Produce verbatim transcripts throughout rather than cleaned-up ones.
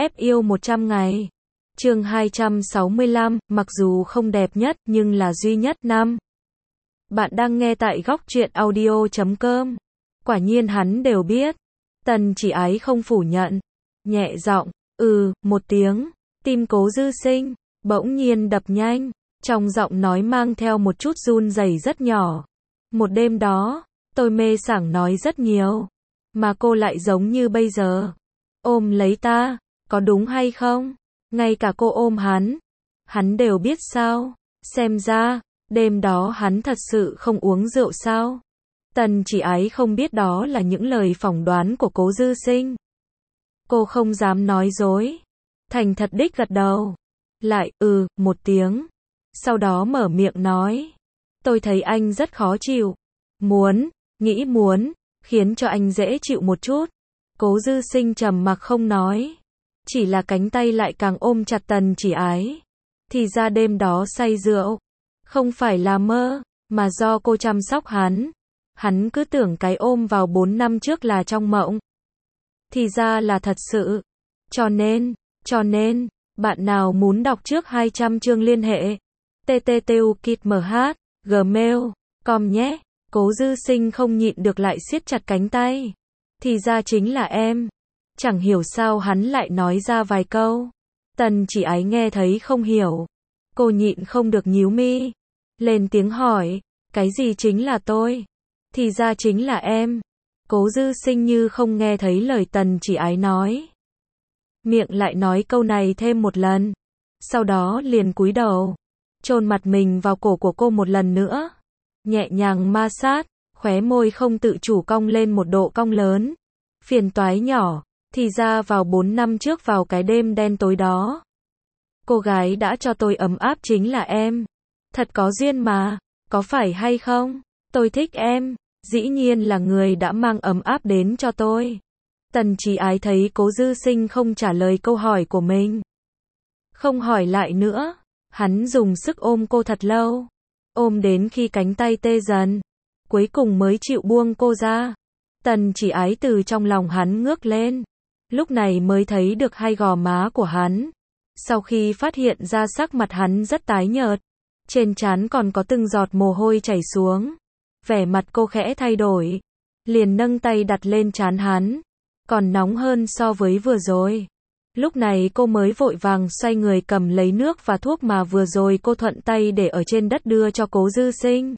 ép yêu một trăm ngày. Chương hai trăm sáu mươi lăm, mặc dù không đẹp nhất nhưng là duy nhất. Năm. Bạn đang nghe tại góc truyện audio chấm com. Quả nhiên hắn đều biết. Tần Chỉ Ái không phủ nhận. Nhẹ giọng, ừ, một tiếng. Tim Cố Dư Sinh bỗng nhiên đập nhanh. Trong giọng nói mang theo một chút run rẩy rất nhỏ. Một đêm đó, tôi mê sảng nói rất nhiều. Mà cô lại giống như bây giờ. Ôm lấy ta, có đúng hay không? Ngay cả cô ôm hắn. Hắn đều biết sao? Xem ra, đêm đó hắn thật sự không uống rượu sao? Tần Chỉ Ái không biết đó là những lời phỏng đoán của Cố Dư Sinh. Cô không dám nói dối. Thành thật đích gật đầu. Lại, ừ, một tiếng. Sau đó mở miệng nói. Tôi thấy anh rất khó chịu. Muốn, nghĩ muốn, khiến cho anh dễ chịu một chút. Cố Dư Sinh trầm mặc không nói. Chỉ là cánh tay lại càng ôm chặt Tần Chỉ Ái. Thì ra đêm đó say rượu. Không phải là mơ, mà do cô chăm sóc hắn. Hắn cứ tưởng cái ôm vào bốn năm trước là trong mộng. Thì ra là thật sự. Cho nên, cho nên, bạn nào muốn đọc trước hai trăm chương liên hệ. tttukitmh, gmail, com nhé. Cố Dư Sinh không nhịn được lại siết chặt cánh tay. Thì ra chính là em. Chẳng hiểu sao hắn lại nói ra vài câu. Tần Chỉ Ái nghe thấy không hiểu. Cô nhịn không được nhíu mi. Lên tiếng hỏi, cái gì chính là tôi? Thì ra chính là em. Cố Dư Sinh như không nghe thấy lời Tần Chỉ Ái nói. Miệng lại nói câu này thêm một lần. Sau đó liền cúi đầu. Chôn mặt mình vào cổ của cô một lần nữa. Nhẹ nhàng ma sát. Khóe môi không tự chủ cong lên một độ cong lớn. Phiền toái nhỏ. Thì ra vào bốn năm trước vào cái đêm đen tối đó. Cô gái đã cho tôi ấm áp chính là em. Thật có duyên mà. Có phải hay không? Tôi thích em. Dĩ nhiên là người đã mang ấm áp đến cho tôi. Tần Chỉ Ái thấy Cố Dư Sinh không trả lời câu hỏi của mình. Không hỏi lại nữa. Hắn dùng sức ôm cô thật lâu. Ôm đến khi cánh tay tê dần. Cuối cùng mới chịu buông cô ra. Tần Chỉ Ái từ trong lòng hắn ngước lên. Lúc này mới thấy được hai gò má của hắn. Sau khi phát hiện ra sắc mặt hắn rất tái nhợt. Trên trán còn có từng giọt mồ hôi chảy xuống. Vẻ mặt cô khẽ thay đổi. Liền nâng tay đặt lên trán hắn. Còn nóng hơn so với vừa rồi. Lúc này cô mới vội vàng xoay người cầm lấy nước và thuốc mà vừa rồi cô thuận tay để ở trên đất đưa cho Cố Dư Sinh.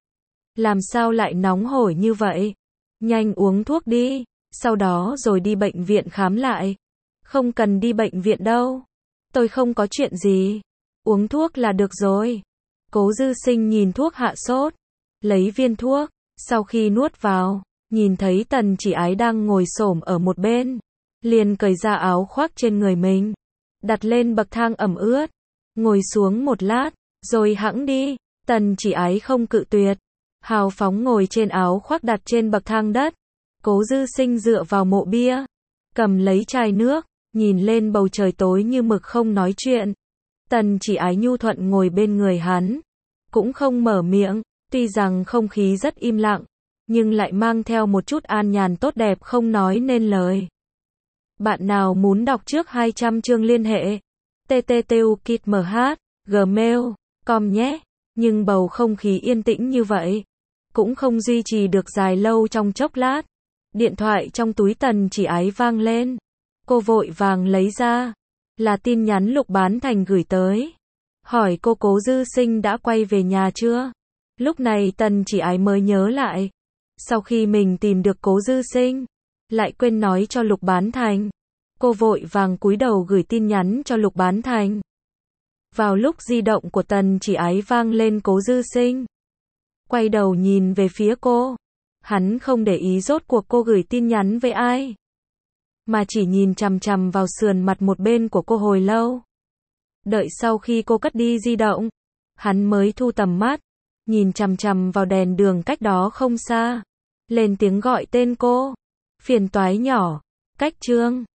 Làm sao lại nóng hổi như vậy? Nhanh uống thuốc đi. Sau đó rồi đi bệnh viện khám lại. Không cần đi bệnh viện đâu. Tôi không có chuyện gì. Uống thuốc là được rồi. Cố Dư Sinh nhìn thuốc hạ sốt. Lấy viên thuốc. Sau khi nuốt vào. Nhìn thấy Tần Chỉ Ái đang ngồi xổm ở một bên. Liền cởi ra áo khoác trên người mình. Đặt lên bậc thang ẩm ướt. Ngồi xuống một lát. Rồi hẵng đi. Tần Chỉ Ái không cự tuyệt. Hào phóng ngồi trên áo khoác đặt trên bậc thang đất. Cố Dư Sinh dựa vào mộ bia. Cầm lấy chai nước. Nhìn lên bầu trời tối như mực không nói chuyện. Tần Chỉ Ái nhu thuận ngồi bên người hắn. Cũng không mở miệng. Tuy rằng không khí rất im lặng. Nhưng lại mang theo một chút an nhàn tốt đẹp không nói nên lời. Bạn nào muốn đọc trước hai trăm chương liên hệ. tttukitmh, gmail, com nhé. Nhưng bầu không khí yên tĩnh như vậy. Cũng không duy trì được dài lâu trong chốc lát. Điện thoại trong túi Tần Chỉ Ái vang lên. Cô vội vàng lấy ra. Là tin nhắn Lục Bán Thành gửi tới. Hỏi cô Cố Dư Sinh đã quay về nhà chưa? Lúc này Tần Chỉ Ái mới nhớ lại. Sau khi mình tìm được Cố Dư Sinh. Lại quên nói cho Lục Bán Thành. Cô vội vàng cúi đầu gửi tin nhắn cho Lục Bán Thành. Vào lúc di động của Tần Chỉ Ái vang lên Cố Dư Sinh. Quay đầu nhìn về phía cô. Hắn không để ý rốt cuộc cô gửi tin nhắn với ai. Mà chỉ nhìn chằm chằm vào sườn mặt một bên của cô hồi lâu. Đợi sau khi cô cất đi di động. Hắn mới thu tầm mắt. Nhìn chằm chằm vào đèn đường cách đó không xa. Lên tiếng gọi tên cô. Phiền toái nhỏ. Cách chương.